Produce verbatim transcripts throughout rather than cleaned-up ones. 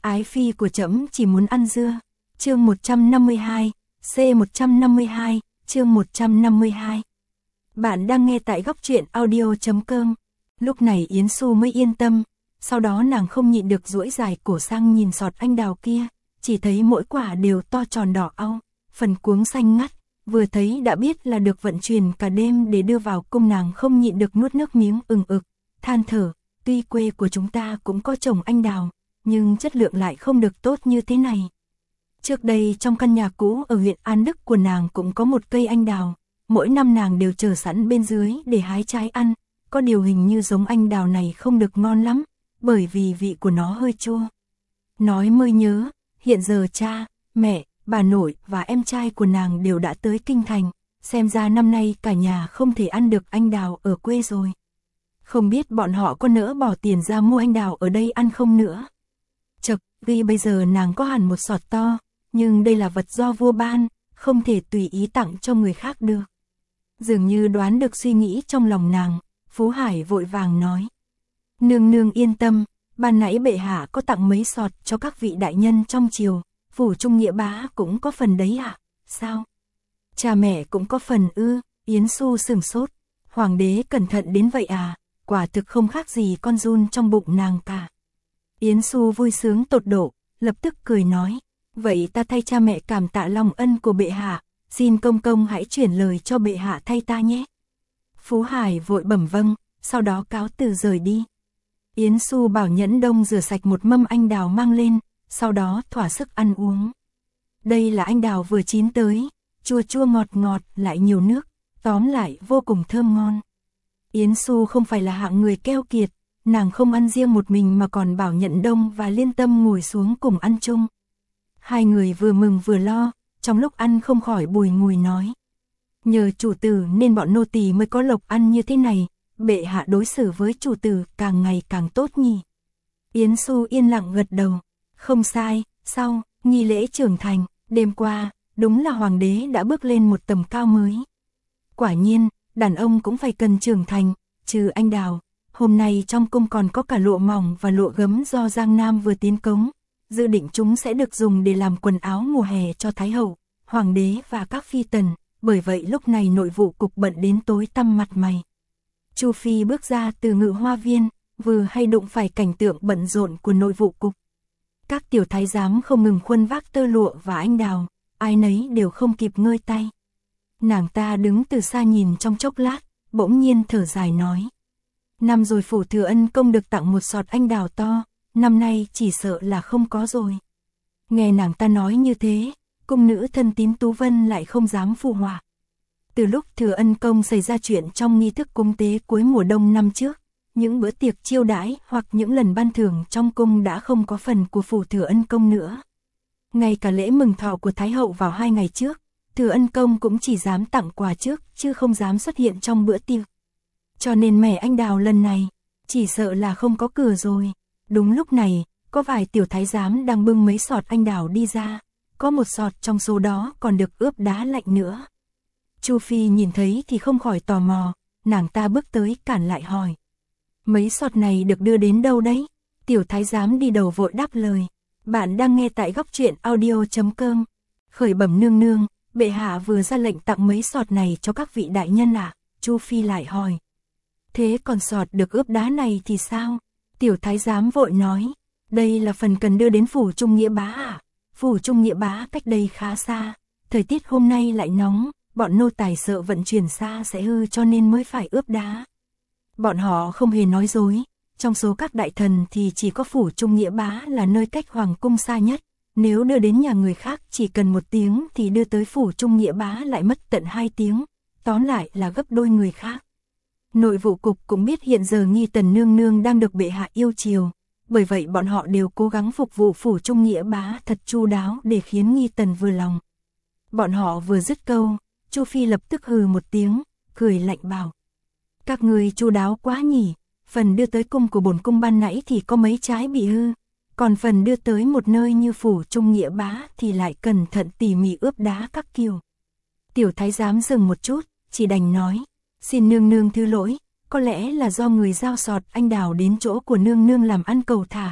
Ái phi của trẫm chỉ muốn ăn dưa. Chương một trăm năm mươi hai, C một trăm năm mươi hai, chương một trăm năm mươi hai. Bạn đang nghe tại góc truyện audio chấm com. Lúc này Yến Xu mới yên tâm, sau đó nàng không nhịn được duỗi dài cổ sang nhìn sọt anh đào kia, chỉ thấy mỗi quả đều to tròn đỏ au, phần cuống xanh ngắt, vừa thấy đã biết là được vận chuyển cả đêm để đưa vào cung. Nàng không nhịn được nuốt nước miếng ừng ực, than thở, tuy quê của chúng ta cũng có trồng anh đào, nhưng chất lượng lại không được tốt như thế này. Trước đây trong căn nhà cũ ở huyện An Đức của nàng cũng có một cây anh đào, mỗi năm nàng đều chờ sẵn bên dưới để hái trái ăn, có điều hình như giống anh đào này không được ngon lắm, bởi vì vị của nó hơi chua. Nói mới nhớ, hiện giờ cha, mẹ, bà nội và em trai của nàng đều đã tới kinh thành, xem ra năm nay cả nhà không thể ăn được anh đào ở quê rồi. Không biết bọn họ có nỡ bỏ tiền ra mua anh đào ở đây ăn không nữa. Chật, vì bây giờ nàng có hẳn một sọt to, nhưng đây là vật do vua ban, không thể tùy ý tặng cho người khác được. Dường như đoán được suy nghĩ trong lòng nàng, Phú Hải vội vàng nói. Nương nương yên tâm, ban nãy bệ hạ có tặng mấy sọt cho các vị đại nhân trong triều, phủ trung nghĩa bá cũng có phần đấy ạ, à? Sao? Cha mẹ cũng có phần ư? Yến Xu sửng sốt, hoàng đế cẩn thận đến vậy à, quả thực không khác gì con giun trong bụng nàng cả. Yến Xu vui sướng tột độ, lập tức cười nói, vậy ta thay cha mẹ cảm tạ lòng ân của bệ hạ, xin công công hãy chuyển lời cho bệ hạ thay ta nhé. Phú Hải vội bẩm vâng, sau đó cáo từ rời đi. Yến Xu bảo Nhẫn Đông rửa sạch một mâm anh đào mang lên, sau đó thỏa sức ăn uống. Đây là anh đào vừa chín tới, chua chua ngọt ngọt lại nhiều nước, tóm lại vô cùng thơm ngon. Yến Xu không phải là hạng người keo kiệt, nàng không ăn riêng một mình mà còn bảo Nhẫn Đông và Liên Tâm ngồi xuống cùng ăn chung. Hai người vừa mừng vừa lo, trong lúc ăn không khỏi bùi ngùi nói. Nhờ chủ tử nên bọn nô tỳ mới có lộc ăn như thế này, bệ hạ đối xử với chủ tử càng ngày càng tốt nhỉ. Yến Xu yên lặng gật đầu, không sai. Sau nghi lễ trưởng thành, đêm qua, đúng là hoàng đế đã bước lên một tầm cao mới. Quả nhiên, đàn ông cũng phải cần trưởng thành, trừ anh đào, hôm nay trong cung còn có cả lụa mỏng và lụa gấm do Giang Nam vừa tiến cống, dự định chúng sẽ được dùng để làm quần áo mùa hè cho Thái hậu, hoàng đế và các phi tần, bởi vậy lúc này nội vụ cục bận đến tối tăm mặt mày. Chu Phi bước ra từ ngự hoa viên, vừa hay đụng phải cảnh tượng bận rộn của nội vụ cục. Các tiểu thái giám không ngừng khuân vác tơ lụa và anh đào, ai nấy đều không kịp ngơi tay. Nàng ta đứng từ xa nhìn trong chốc lát, bỗng nhiên thở dài nói. Năm rồi phủ Thừa Ân Công được tặng một sọt anh đào to, năm nay chỉ sợ là không có rồi. Nghe nàng ta nói như thế, cung nữ thân tín Tú Vân lại không dám phụ họa. Từ lúc Thừa Ân Công xảy ra chuyện trong nghi thức cúng tế cuối mùa đông năm trước, những bữa tiệc chiêu đãi hoặc những lần ban thưởng trong cung đã không có phần của phủ Thừa Ân Công nữa. Ngay cả lễ mừng thọ của Thái hậu vào hai ngày trước, Thừa Ân Công cũng chỉ dám tặng quà trước chứ không dám xuất hiện trong bữa tiệc. Cho nên mẻ anh đào lần này, chỉ sợ là không có cửa rồi. Đúng lúc này, có vài tiểu thái giám đang bưng mấy sọt anh đào đi ra, có một sọt trong số đó còn được ướp đá lạnh nữa. Chu Phi nhìn thấy thì không khỏi tò mò, nàng ta bước tới cản lại hỏi. Mấy sọt này được đưa đến đâu đấy? Tiểu thái giám đi đầu vội đáp lời. Bạn đang nghe tại góc truyện audio chấm com. Khởi bẩm nương nương, bệ hạ vừa ra lệnh tặng mấy sọt này cho các vị đại nhân ạ. À? Chu Phi lại hỏi. Thế còn sọt được ướp đá này thì sao? Tiểu thái giám vội nói. Đây là phần cần đưa đến phủ Trung Nghĩa Bá à? Phủ Trung Nghĩa Bá cách đây khá xa, thời tiết hôm nay lại nóng, bọn nô tài sợ vận chuyển xa sẽ hư cho nên mới phải ướp đá. Bọn họ không hề nói dối, trong số các đại thần thì chỉ có phủ Trung Nghĩa Bá là nơi cách hoàng cung xa nhất, nếu đưa đến nhà người khác chỉ cần một tiếng thì đưa tới phủ Trung Nghĩa Bá lại mất tận hai tiếng, tóm lại là gấp đôi người khác. Nội vụ cục cũng biết hiện giờ Nghi Tần nương nương đang được bệ hạ yêu chiều, bởi vậy bọn họ đều cố gắng phục vụ phủ Trung Nghĩa Bá thật chu đáo để khiến Nghi Tần vừa lòng. Bọn họ vừa dứt câu, Chu Phi lập tức hừ một tiếng, cười lạnh bảo. Các người chu đáo quá nhỉ, phần đưa tới cung của bổn cung ban nãy thì có mấy trái bị hư, còn phần đưa tới một nơi như phủ Trung Nghĩa Bá thì lại cẩn thận tỉ mỉ ướp đá các kiểu. Tiểu thái giám dừng một chút, chỉ đành nói, xin nương nương thứ lỗi, có lẽ là do người giao sọt anh đào đến chỗ của nương nương làm ăn cầu thả,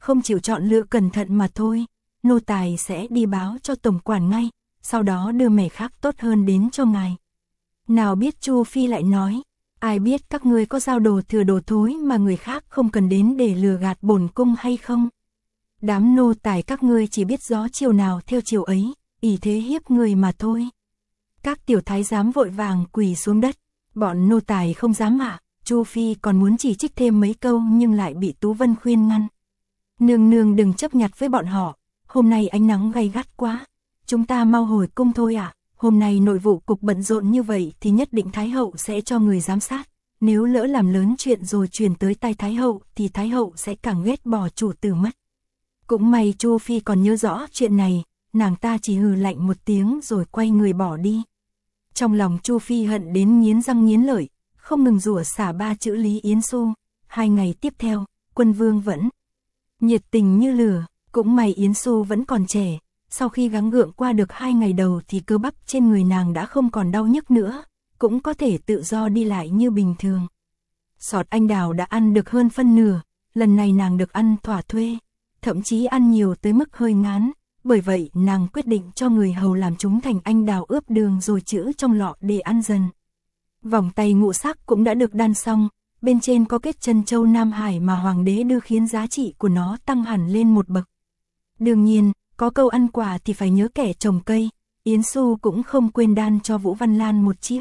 không chịu chọn lựa cẩn thận mà thôi. Nô tài sẽ đi báo cho tổng quản ngay, sau đó đưa mẻ khác tốt hơn đến cho ngài. Nào biết Chu Phi lại nói, ai biết các ngươi có giao đồ thừa đồ thối mà người khác không cần đến để lừa gạt bổn cung hay không? Đám nô tài các ngươi chỉ biết gió chiều nào theo chiều ấy, ỷ thế hiếp người mà thôi. Các tiểu thái giám vội vàng quỳ xuống đất, bọn nô tài không dám ạ. Chu Phi còn muốn chỉ trích thêm mấy câu nhưng lại bị Tú Vân khuyên ngăn. Nương nương đừng chấp nhặt với bọn họ, hôm nay ánh nắng gay gắt quá, chúng ta mau hồi cung thôi ạ. Hôm nay nội vụ cục bận rộn như vậy thì nhất định Thái hậu sẽ cho người giám sát, nếu lỡ làm lớn chuyện rồi truyền tới tay Thái hậu thì Thái hậu sẽ càng ghét bỏ chủ tử mất. Cũng may Chu Phi còn nhớ rõ chuyện này, nàng ta chỉ hừ lạnh một tiếng rồi quay người bỏ đi. Trong lòng Chu Phi hận đến nghiến răng nghiến lợi, không ngừng rủa xả ba chữ Lý Yến Xu. Hai ngày tiếp theo, quân vương vẫn nhiệt tình như lửa, cũng may Yến Xu vẫn còn trẻ. Sau khi gắng gượng qua được hai ngày đầu thì cơ bắp trên người nàng đã không còn đau nhức nữa, cũng có thể tự do đi lại như bình thường. Sọt anh đào đã ăn được hơn phân nửa, lần này nàng được ăn thỏa thuê, thậm chí ăn nhiều tới mức hơi ngán, bởi vậy nàng quyết định cho người hầu làm chúng thành anh đào ướp đường rồi trữ trong lọ để ăn dần. Vòng tay ngũ sắc cũng đã được đan xong, bên trên có kết chân châu Nam Hải mà hoàng đế đưa khiến giá trị của nó tăng hẳn lên một bậc. Đương nhiên, có câu ăn quả thì phải nhớ kẻ trồng cây, Yến Xu cũng không quên đan cho Vũ Văn Lan một chiếc.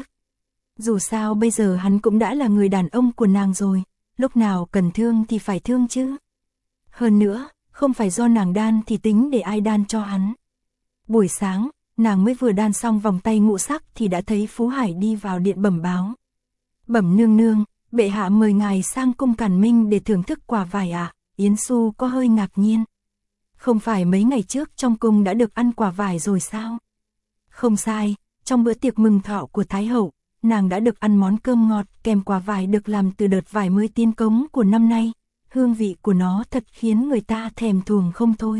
Dù sao bây giờ hắn cũng đã là người đàn ông của nàng rồi, lúc nào cần thương thì phải thương chứ. Hơn nữa, không phải do nàng đan thì tính để ai đan cho hắn. Buổi sáng, nàng mới vừa đan xong vòng tay ngũ sắc thì đã thấy Phú Hải đi vào điện bẩm báo. Bẩm nương nương, bệ hạ mời ngài sang cung Càn Minh để thưởng thức quả vải ạ. À? Yến Xu có hơi ngạc nhiên. Không phải mấy ngày trước trong cung đã được ăn quả vải rồi sao? Không sai, trong bữa tiệc mừng thọ của Thái hậu, nàng đã được ăn món cơm ngọt kèm quả vải được làm từ đợt vải mới tiên cống của năm nay. Hương vị của nó thật khiến người ta thèm thuồng không thôi.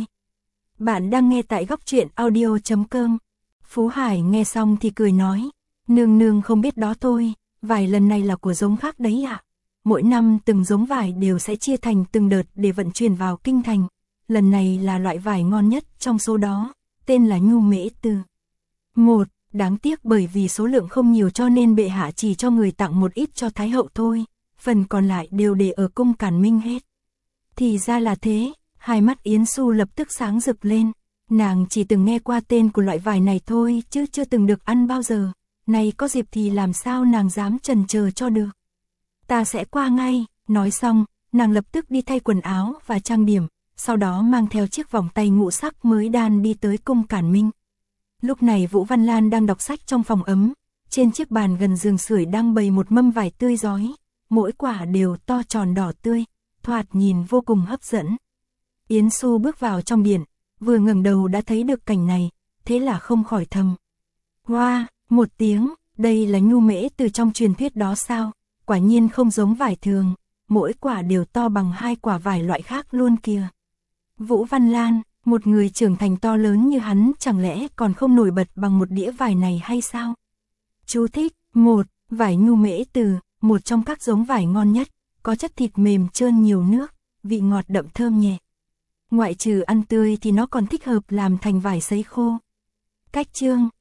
Bạn đang nghe tại góc truyện audio chấm com. Phú Hải nghe xong thì cười nói, nương nương không biết đó thôi, vải lần này là của giống khác đấy ạ. À? Mỗi năm từng giống vải đều sẽ chia thành từng đợt để vận chuyển vào kinh thành. Lần này là loại vải ngon nhất trong số đó, tên là Nhu Mễ Từ. Một, đáng tiếc bởi vì số lượng không nhiều cho nên bệ hạ chỉ cho người tặng một ít cho Thái hậu thôi, phần còn lại đều để ở cung Càn Minh hết. Thì ra là thế, hai mắt Yến Xu lập tức sáng rực lên, nàng chỉ từng nghe qua tên của loại vải này thôi chứ chưa từng được ăn bao giờ, nay có dịp thì làm sao nàng dám chần chờ cho được. Ta sẽ qua ngay, nói xong, nàng lập tức đi thay quần áo và trang điểm, sau đó mang theo chiếc vòng tay ngũ sắc mới đan đi tới cung Càn Minh. Lúc này Vũ Văn Lan đang đọc sách trong phòng ấm, trên chiếc bàn gần giường sưởi đang bày một mâm vải tươi rói, mỗi quả đều to tròn đỏ tươi, thoạt nhìn vô cùng hấp dẫn. Yến Xu bước vào trong điện, vừa ngẩng đầu đã thấy được cảnh này, thế là không khỏi thầm. Hoa, wow, một tiếng, đây là Nhu Mễ Từ trong truyền thuyết đó sao, quả nhiên không giống vải thường, mỗi quả đều to bằng hai quả vải loại khác luôn kìa. Vũ Văn Lan, một người trưởng thành to lớn như hắn chẳng lẽ còn không nổi bật bằng một đĩa vải này hay sao? Chú thích, một, vải Nhu Mễ Từ, một trong các giống vải ngon nhất, có chất thịt mềm trơn nhiều nước, vị ngọt đậm thơm nhẹ. Ngoại trừ ăn tươi thì nó còn thích hợp làm thành vải sấy khô. Cách chương,